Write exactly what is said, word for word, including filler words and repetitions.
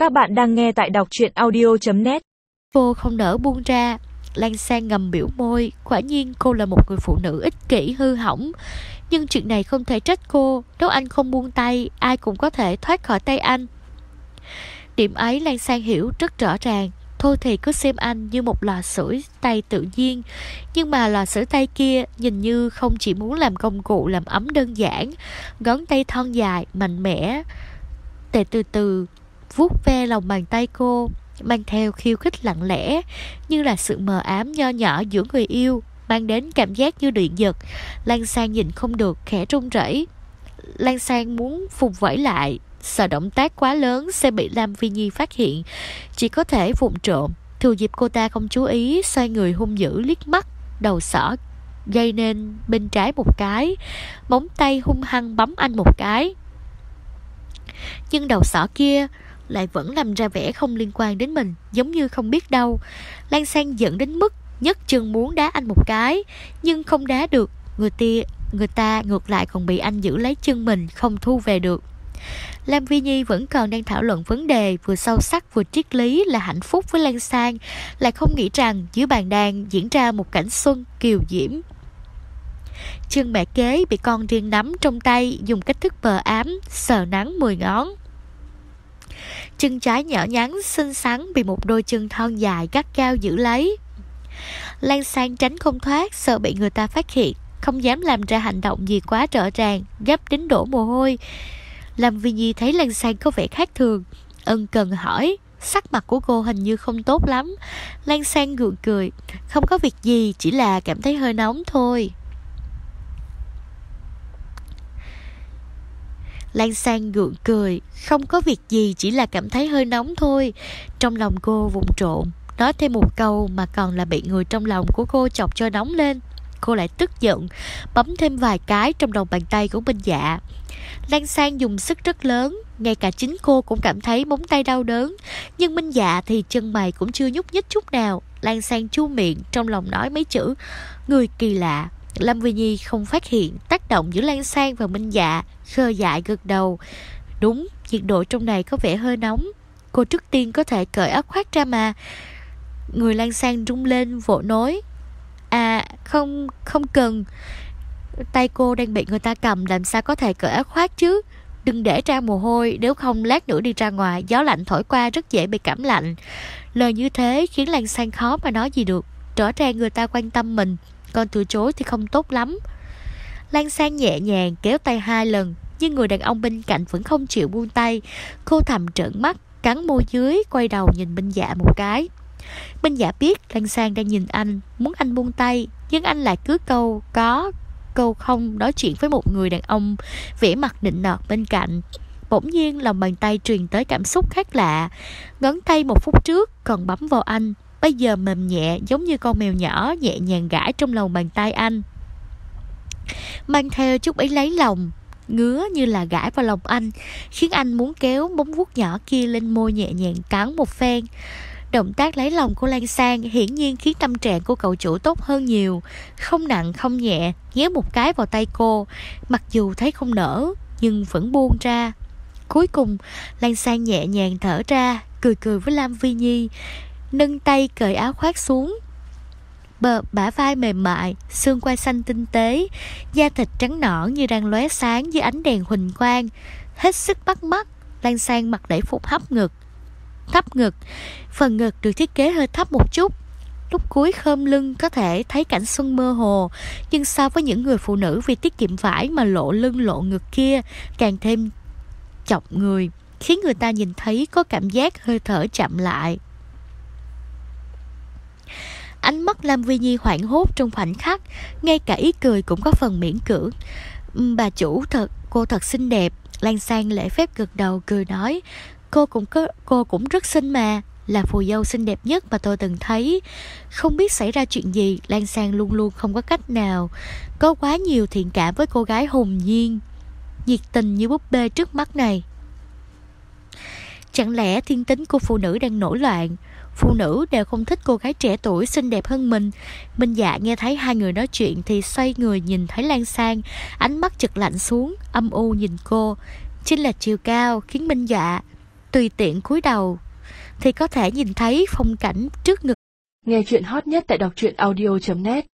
Các bạn đang nghe tại đọc truyện audio chấm net. Cô không nỡ buông ra. Lan Sang ngầm biểu môi. Quả nhiên cô là một người phụ nữ ích kỷ hư hỏng. Nhưng chuyện này không thể trách cô. Nếu anh không buông tay, ai cũng có thể thoát khỏi tay anh. Điểm ấy Lan Sang hiểu rất rõ ràng. Thôi thì cứ xem anh như một lò sưởi tay tự nhiên. Nhưng mà lò sưởi tay kia nhìn như không chỉ muốn làm công cụ làm ấm đơn giản. Ngón tay thon dài, mạnh mẽ để từ từ vuốt ve lòng bàn tay cô, mang theo khiêu khích lặng lẽ, như là sự mờ ám nho nhỏ giữa người yêu, mang đến cảm giác như điện giật. Lan Sang nhìn không được, khẽ run rẩy. Lan Sang muốn vùng vẫy lại, sợ động tác quá lớn sẽ bị Lam Vi Nhi phát hiện, chỉ có thể vụng trộm thừa dịp cô ta không chú ý, xoay người hung dữ liếc mắt, đầu sỏ gây nên bên trái một cái, móng tay hung hăng bấm anh một cái. Nhưng đầu sỏ kia lại vẫn làm ra vẻ không liên quan đến mình, giống như không biết đâu. Lan Sang giận đến mức nhấc chân muốn đá anh một cái, nhưng không đá được. Người tia, người ta ngược lại còn bị anh giữ lấy chân mình, không thu về được. Lam Vi Nhi vẫn còn đang thảo luận vấn đề vừa sâu sắc vừa triết lý là hạnh phúc với Lan Sang, lại không nghĩ rằng dưới bàn đàn diễn ra một cảnh xuân kiều diễm. Chân mẹ kế bị con riêng nắm trong tay, dùng cách thức mờ ám sờ nắng mười ngón. Chân trái nhỏ nhắn xinh xắn bị một đôi chân thon dài gắt gao giữ lấy. Lan Sang tránh không thoát, sợ bị người ta phát hiện, không dám làm ra hành động gì quá rõ ràng, gấp đến đổ mồ hôi. Lam Vi Nhi thấy Lan Sang có vẻ khác thường, ân cần hỏi. Sắc mặt của cô hình như không tốt lắm. Lan Sang gượng cười. Không có việc gì, chỉ là cảm thấy hơi nóng thôi. Lan Sang gượng cười. Không có việc gì, chỉ là cảm thấy hơi nóng thôi. Trong lòng cô vụng trộn nói thêm một câu mà còn là bị người trong lòng của cô chọc cho nóng lên. Cô lại tức giận, bấm thêm vài cái trong lòng bàn tay của Minh Dạ. Lan Sang dùng sức rất lớn, ngay cả chính cô cũng cảm thấy móng tay đau đớn. Nhưng Minh Dạ thì chân mày cũng chưa nhúc nhích chút nào. Lan Sang chu miệng, trong lòng nói mấy chữ người kỳ lạ. Lam Vi Nhi không phát hiện tác động giữa Lan Sang và Minh Dạ, khờ dại gật đầu. Đúng, nhiệt độ trong này có vẻ hơi nóng. Cô trước tiên có thể cởi áo khoác ra mà. Người Lan Sang rung lên vội nói. À không, không cần. Tay cô đang bị người ta cầm, làm sao có thể cởi áo khoác chứ. Đừng để ra mồ hôi, nếu không lát nữa đi ra ngoài, gió lạnh thổi qua rất dễ bị cảm lạnh. Lời như thế khiến Lan Sang khó mà nói gì được. Rõ ràng người ta quan tâm mình, còn từ chối thì không tốt lắm. Lan Sang nhẹ nhàng kéo tay hai lần, nhưng người đàn ông bên cạnh vẫn không chịu buông tay. Cô thầm trợn mắt, cắn môi dưới, quay đầu nhìn Minh Dạ một cái. Minh Dạ biết Lan Sang đang nhìn anh, muốn anh buông tay, nhưng anh lại cứ câu có câu không nói chuyện với một người đàn ông vẻ mặt nịnh nọt bên cạnh. Bỗng nhiên lòng bàn tay truyền tới cảm xúc khác lạ. Ngón tay một phút trước còn bấm vào anh, bây giờ mềm nhẹ giống như con mèo nhỏ nhẹ nhàng gãi trong lòng bàn tay anh, mang theo chút ý lấy lòng, ngứa như là gãi vào lòng anh, khiến anh muốn kéo móng vuốt nhỏ kia lên môi nhẹ nhàng cắn một phen. Động tác lấy lòng của Lan Sang hiển nhiên khiến tâm trạng của cậu chủ tốt hơn nhiều. Không nặng không nhẹ, nhéo một cái vào tay cô. Mặc dù thấy không nỡ, nhưng vẫn buông ra. Cuối cùng, Lan Sang nhẹ nhàng thở ra, cười cười với Lam Vi Nhi, nâng tay cởi áo khoác xuống. Bờ bả vai mềm mại, xương quai xanh tinh tế, da thịt trắng nõn như đang lóe sáng dưới ánh đèn huỳnh quang, hết sức bắt mắt. Lan Sang mặc lễ phục hấp ngực, thấp ngực, phần ngực được thiết kế hơi thấp một chút. Lúc cuối khom lưng có thể thấy cảnh xuân mơ hồ, nhưng so với những người phụ nữ vì tiết kiệm vải mà lộ lưng lộ ngực kia, càng thêm chọc người, khiến người ta nhìn thấy có cảm giác hơi thở chậm lại. Ánh mắt Lam Vi Nhi hoảng hốt trong khoảnh khắc, ngay cả ý cười cũng có phần miễn cưỡng. Bà chủ thật, cô thật xinh đẹp. Lan Sang lễ phép gật đầu cười nói. Cô cũng có, cô cũng rất xinh mà, là phù dâu xinh đẹp nhất mà tôi từng thấy. Không biết xảy ra chuyện gì, Lan Sang luôn luôn không có cách nào có quá nhiều thiện cảm với cô gái hồn nhiên, nhiệt tình như búp bê trước mắt này. Chẳng lẽ thiên tính của phụ nữ đang nổi loạn? Phụ nữ đều không thích cô gái trẻ tuổi xinh đẹp hơn mình. Minh Dạ nghe thấy hai người nói chuyện thì xoay người nhìn thấy Lan Sang, ánh mắt chợt lạnh xuống, âm u nhìn cô. Chính là chiều cao khiến Minh Dạ tùy tiện cúi đầu thì có thể nhìn thấy phong cảnh trước ngực. Nghe chuyện hot nhất tại đọc truyện audio chấm net.